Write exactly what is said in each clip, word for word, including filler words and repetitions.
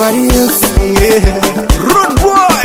somebody else. Yeah, run boy.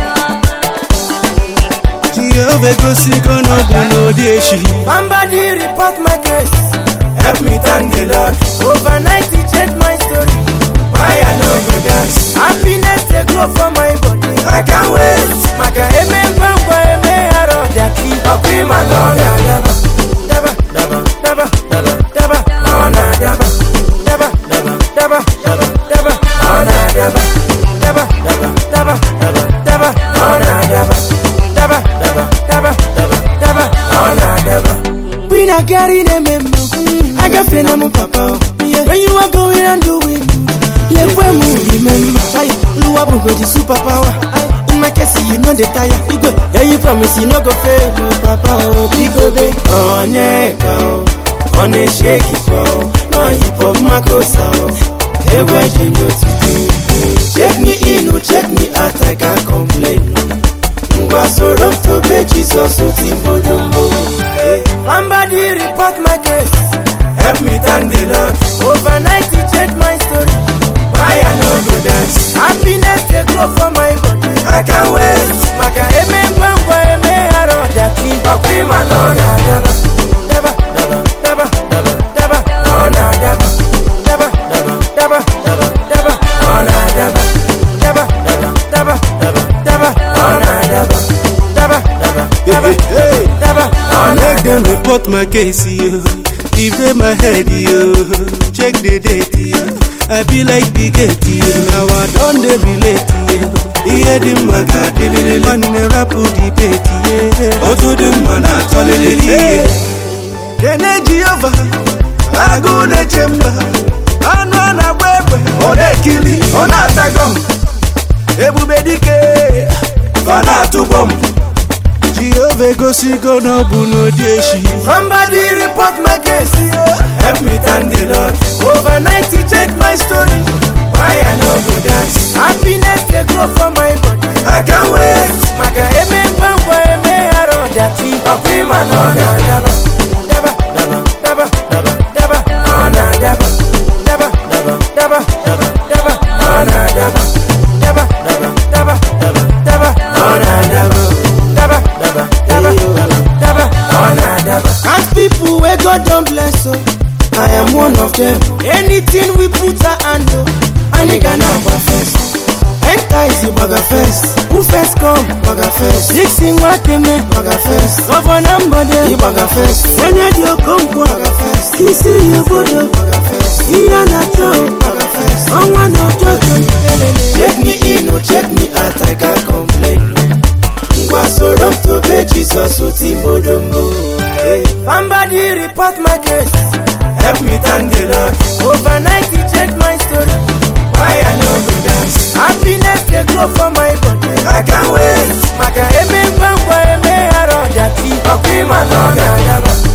Jehovah go see gonna be no day she. Somebody report my case. Help me thank the Lord. Overnight he changed my story. Why I no go dance? Happiness they grow for my body. I can't wait. Maka eme mbangwa eme haro daki. Okwi malona daba daba daba daba daba daba ona daba daba daba daba daba daba ona daba daba daba daba daba daba ona daba daba daba daba daba daba ona daba. We not getting a memo. I got friend I'm papa. When you are going and doing, let when we remember. I Lua go the superpower. In my case, you know the tire. You go, yeah, you promise you no go fail, papa. Big go day on a cow, on a shaky cow. No hip hop makosa. Hey, where you go to do? Check me in, or check me out. I can't complain. So rough to be Jesus, so simple jumbo. Somebody report my case. Help me thank the Lord. Overnight he changed my story. Why I no go dance? Happiness they grow for my body. I can't wait. Maka eme mbangwa eme haro daki. Okwi malona daba daba daba daba daba daba ona daba daba daba daba daba daba ona daba daba daba daba daba daba ona daba daba daba daba daba ona. Make them report my case, yo. If they my head, yo. Check the date, yo. I be like the gate, yo. Now I done the relate, yo. Hear the maga, the man in a rap debate, yeah. Auto the man, I told it, yeah. Energy over, I go the chamber. I know na wewe, or they kill it, or not a gum. Everybody care, for not to bomb. Jehovah go see go no no day she. Somebody report my case. Help me thank the Lord. Overnight he changed my story. Why I no go dance? Happiness they grow for my body. I can't wait. Maka eme mbangwa eme haro daki. Okwi malona daba daba daba daba daba daba ona daba daba daba daba daba daba ona daba daba daba daba daba daba ona daba daba daba daba daba ona daba. As people where God don't bless so I am one of them. Anything we put our hand on, and it can have a first. Enter is the bagger first. Who first come? Bagger first. Dixon what they make? Bagger first. Governor Mbode, the bagger first. When you come, bagger first. He see you go to bagger first. He and a job, bagger first. On one of your check me in or check me out, I can't complain. So rough to be Jesus, so timbo dumbo. Somebody report my case. Help me thank the Lord. Overnight he changed my story. Why I no go dance? Happiness they grow for my body. I can't wait. Maka eme mbangwa eme haro daki. Okwi malona daba